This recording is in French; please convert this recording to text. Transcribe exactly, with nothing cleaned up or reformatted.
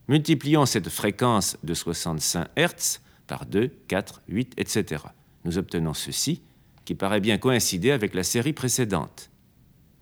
Multiplions cette fréquence de soixante-cinq hertz par deux, quatre, huit, et cetera. Nous obtenons ceci, qui paraît bien coïncider avec la série précédente.